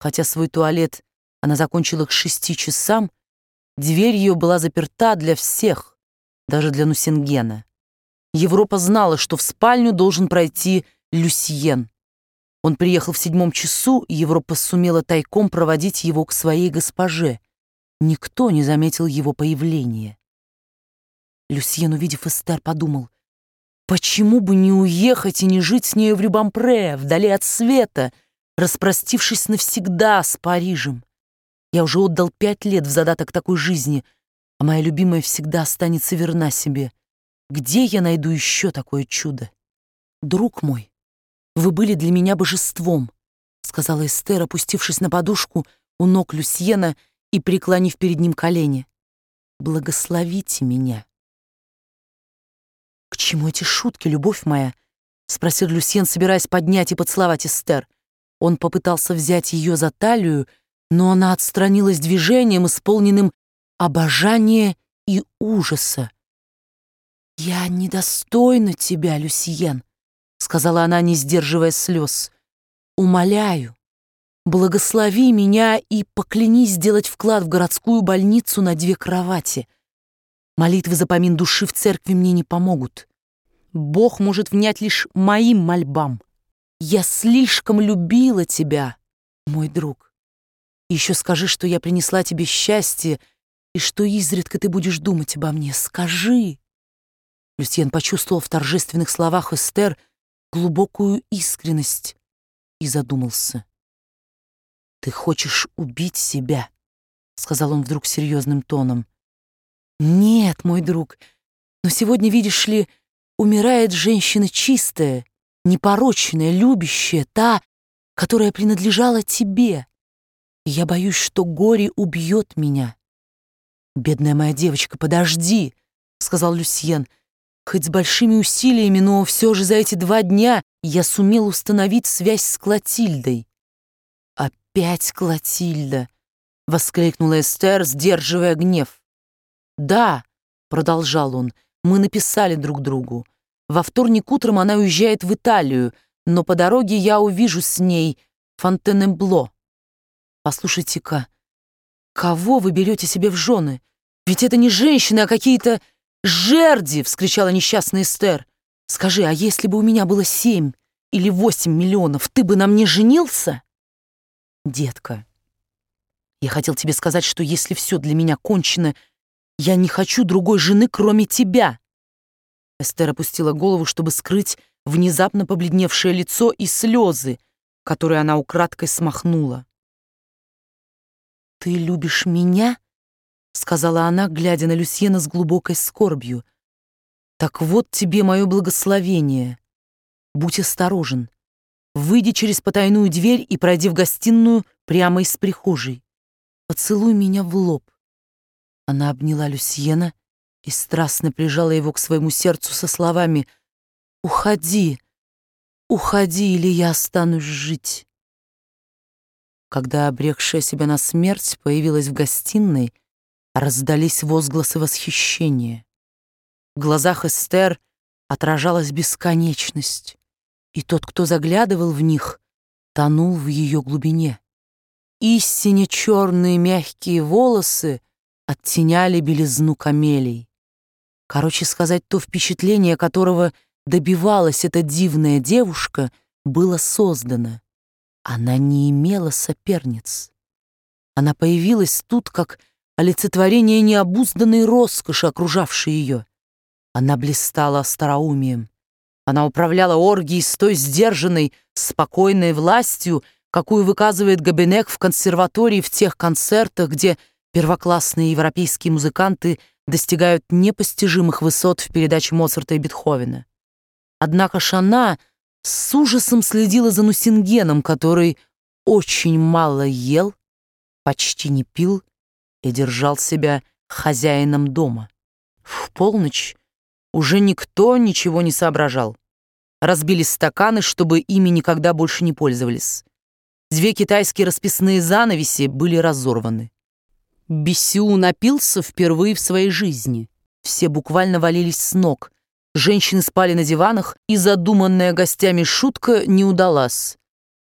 Хотя свой туалет она закончила к 6 часам, дверь ее была заперта для всех, даже для Нусингена. Европа знала, что в спальню должен пройти Люсьен. Он приехал в 7 часу, и Европа сумела тайком проводить его к своей госпоже. Никто не заметил его появления. Люсьен, увидев Эстер, подумал: почему бы не уехать и не жить с нею в Рюбампре, вдали от света, распростившись навсегда с Парижем? Я уже отдал 5 лет в задаток такой жизни, а моя любимая всегда останется верна себе. Где я найду еще такое чудо? Друг мой, вы были для меня божеством, сказала Эстер, опустившись на подушку у ног Люсьена и преклонив перед ним колени. Благословите меня. К чему эти шутки, любовь моя? Спросил Люсьен, собираясь поднять и поцеловать Эстер. Он попытался взять ее за талию, но она отстранилась движением, исполненным обожания и ужаса. «Я недостойна тебя, Люсьен», — сказала она, не сдерживая слез. «Умоляю, благослови меня и поклянись сделать вклад в городскую больницу на 2 кровати. Молитвы за помин души в церкви мне не помогут. Бог может внять лишь моим мольбам. Я слишком любила тебя, мой друг. Еще скажи, что я принесла тебе счастье и что изредка ты будешь думать обо мне. Скажи». Люсьен почувствовал в торжественных словах Эстер глубокую искренность и задумался. «Ты хочешь убить себя?» — сказал он вдруг серьезным тоном. «Нет, мой друг, но сегодня, видишь ли, умирает женщина чистая, непорочная, любящая, та, которая принадлежала тебе. И я боюсь, что горе убьет меня». «Бедная моя девочка, подожди», — сказал Люсьен. «Хоть с большими усилиями, но все же за эти 2 дня я сумел установить связь с Клотильдой». «Опять Клотильда!» — воскликнула Эстер, сдерживая гнев. «Да», — продолжал он, — «мы написали друг другу. Во вторник утром она уезжает в Италию, но по дороге я увижу с ней Фонтенебло. Послушайте-ка, кого вы берете себе в жены? Ведь это не женщины, а какие-то жерди!» — вскричала несчастная Эстер. «Скажи, а если бы у меня было 7 или 8 миллионов, ты бы на мне женился?» «Детка, я хотел тебе сказать, что если все для меня кончено, я не хочу другой жены, кроме тебя». Эстер опустила голову, чтобы скрыть внезапно побледневшее лицо и слезы, которые она украдкой смахнула. «Ты любишь меня?» — сказала она, глядя на Люсьена с глубокой скорбью. «Так вот тебе мое благословение. Будь осторожен. Выйди через потайную дверь и пройди в гостиную прямо из прихожей. Поцелуй меня в лоб». Она обняла Люсьена и страстно прижала его к своему сердцу со словами: «Уходи, уходи, или я останусь жить». Когда обрекшая себя на смерть появилась в гостиной, раздались возгласы восхищения. В глазах Эстер отражалась бесконечность, и тот, кто заглядывал в них, тонул в ее глубине. Истинно черные мягкие волосы оттеняли белизну камелий. Короче сказать, то впечатление, которого добивалась эта дивная девушка, было создано. Она не имела соперниц. Она появилась тут как олицетворение необузданной роскоши, окружавшей ее. Она блистала остроумием. Она управляла оргией с той сдержанной, спокойной властью, какую выказывает Гобенек в консерватории в тех концертах, где первоклассные европейские музыканты достигают непостижимых высот в передаче Моцарта и Бетховена. Однако ж она с ужасом следила за Нусингеном, который очень мало ел, почти не пил и держал себя хозяином дома. В полночь уже никто ничего не соображал. Разбили стаканы, чтобы ими никогда больше не пользовались. 2 китайские расписные занавеси были разорваны. Бисю напился впервые в своей жизни. Все буквально валились с ног. Женщины спали на диванах, и задуманная гостями шутка не удалась.